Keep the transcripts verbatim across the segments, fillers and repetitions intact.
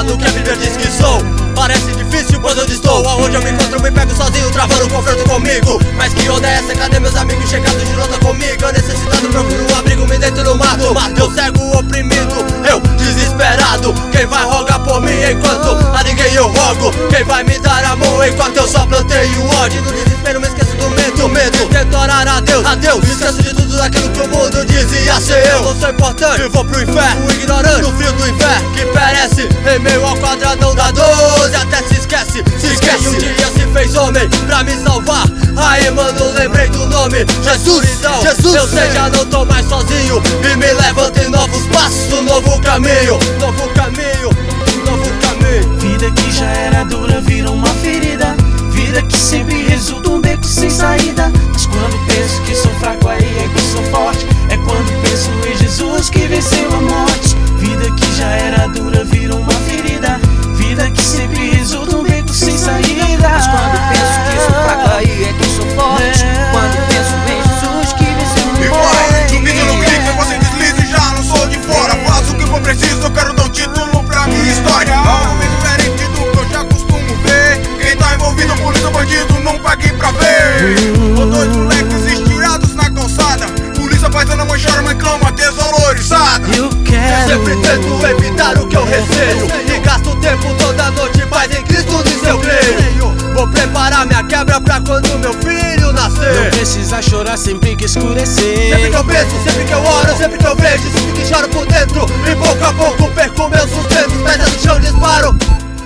do que é viver diz que sou. Parece difícil, pois onde estou, aonde eu me encontro, me pego sozinho, travando um confronto comigo. Mas que onda é essa? Cadê meus amigos chegados de luta comigo? Eu necessitado, procuro um abrigo, me deito no mato. Eu cego, oprimido, eu desesperado. Quem vai rogar por mim enquanto a ninguém eu rogo? Quem vai me dar a mão enquanto eu só planteio ódio? No desespero me esqueço do medo, medo. Tento orar a Deus, a Deus. Me esqueço de tudo daquilo que o mundo dizia ser eu. Não sou importante e vou pro inferno, o ignorante no frio do inverno que perece em meio ao quadradão da doze. Até se esquece, se esquece. Um dia se fez homem pra me salvar. Aí mano, lembrei do nome Jesus, então, Jesus. Eu sei, já não tô mais sozinho e me levanto em novos passos, um novo caminho, novo caminho, novo caminho. Vida que já era dura vira uma ferida. Vida que sempre resulta um beco sem saída. Mas quando penso que sou fraco, aí é que sou forte. É quando penso em Jesus que venceu a morte. Vida que já era dura vira uma ferida. Vida que sempre resulta um beco sem saída. Mas quando penso que sou fraco, aí é que sou forte. É. Quando penso em Jesus que venceu a E morte. vai, subindo no clique, você desliza e já não sou de fora. Faço o que for preciso, eu quero dar um título pra minha história. Algo bem diferente do que eu já costumo ver. Quem tá envolvido, polícia, bandido, não paguei pra ver. Tô dois moleques estirados na calçada. Polícia paisana, mãe chora, mãe clama, desvalorizada. Eu quero. Sempre tento evitar o que eu receio e gasto o tempo toda noite, mas em Cristo nisso eu creio. Vou preparar minha quebra pra quando meu filho nascer. Não precisa chorar sempre que escurecer. Sempre que eu penso, sempre que eu oro, sempre que eu vejo, sempre que choro por dentro. E pouco a pouco perco meu sustento, os pés no chão disparo.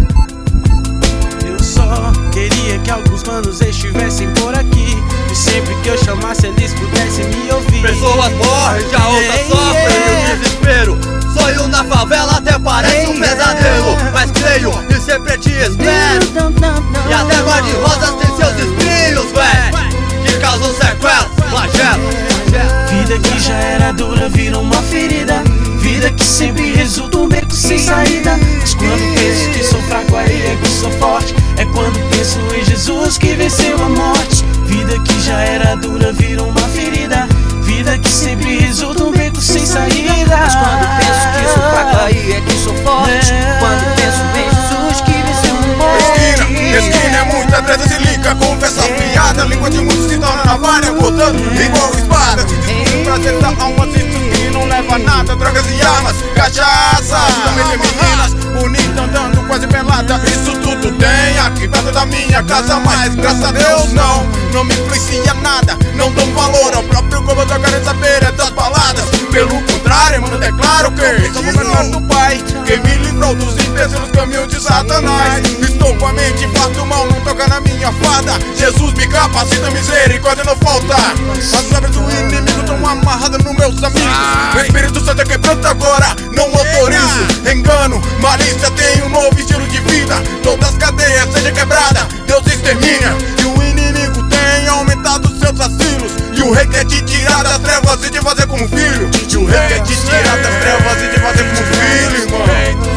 Eu só queria que alguns manos estivessem por aqui. E sempre que eu chamasse eles pudessem me ouvir. Pessoas morrem, já outras Ei, sofrem é. e o desespero. Sonho na favela até parece um Ei, pesadelo, é. mas creio e sempre te espero. E até guarda de rosas tem seus espinhos, véi, que causam sequelas, flagelo. Vida que já era dura vira uma ferida. Vida que sempre resulta um beco sem saída. Mas quando penso que sou fraco, aí é que sou forte. É quando penso em Jesus que venceu a morte. Vida que já era dura vira uma ferida. Vida que sempre resulta um beco sem saída. Mas quando penso que sou fraco, aí é que sou forte. É. Quando penso em Jesus que venceu a morte. Esquina, esquina é muita treta, se liga, conversa fiada. Língua de muitos se torna navalha, cortando igual espada. Se diz prazer da alma, se que não leva nada. Drogas e armas, cachaça. Também tem meninas bonitas andando quase pelada. Isso tudo tem aqui perto da minha casa, mas graças a Deus não, não me influencia nada. Não dou valor ao próprio como eu só quero saber é das baladas. Pelo contrário, mano, declaro que sou o menor do Pai, quem me livrou dos imbecis caminhos de Satanás. Estou com a mente farta, o mal não toca na minha fada. Jesus me capacita, misericórdia não falta. As obras do inimigo estão amarradas nos meus amigos. O Espírito Santo é quebrando agora, não autorizo engano, malícia, tem um novo estilo de vida. Todas as cadeias sejam quebradas, Deus extermina. E o inimigo tem aumentado seus assassinos. E o rei quer te tirar das trevas e te fazer como filho. E o rei quer te tirar das trevas e te fazer como filho, irmão.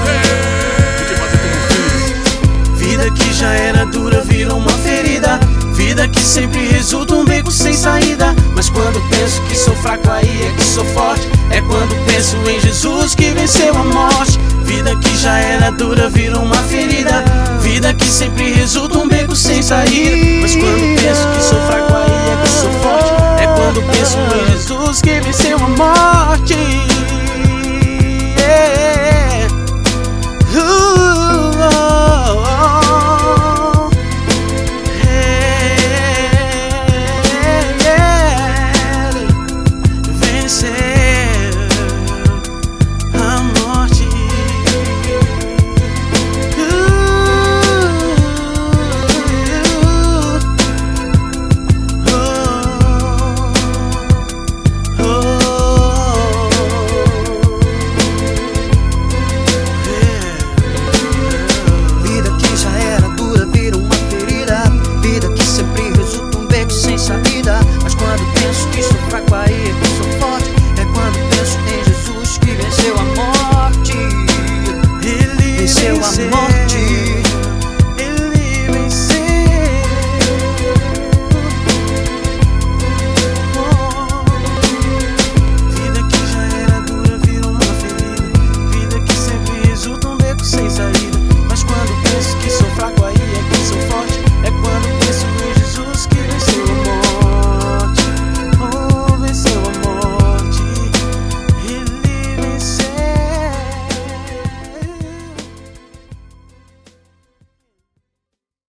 Te fazer como filho. Vida que já era dura vira uma ferida. Vida que sempre resulta um beco sem saída. Mas quando penso que sou fraco, aí é que sou forte. É quando penso em Jesus que venceu a morte. Vida que já era dura vira uma ferida. Vida que sempre resulta um beco sem saída. Mas quando penso que sou fraco, aí é que sou forte. É quando penso em Jesus que venceu a morte.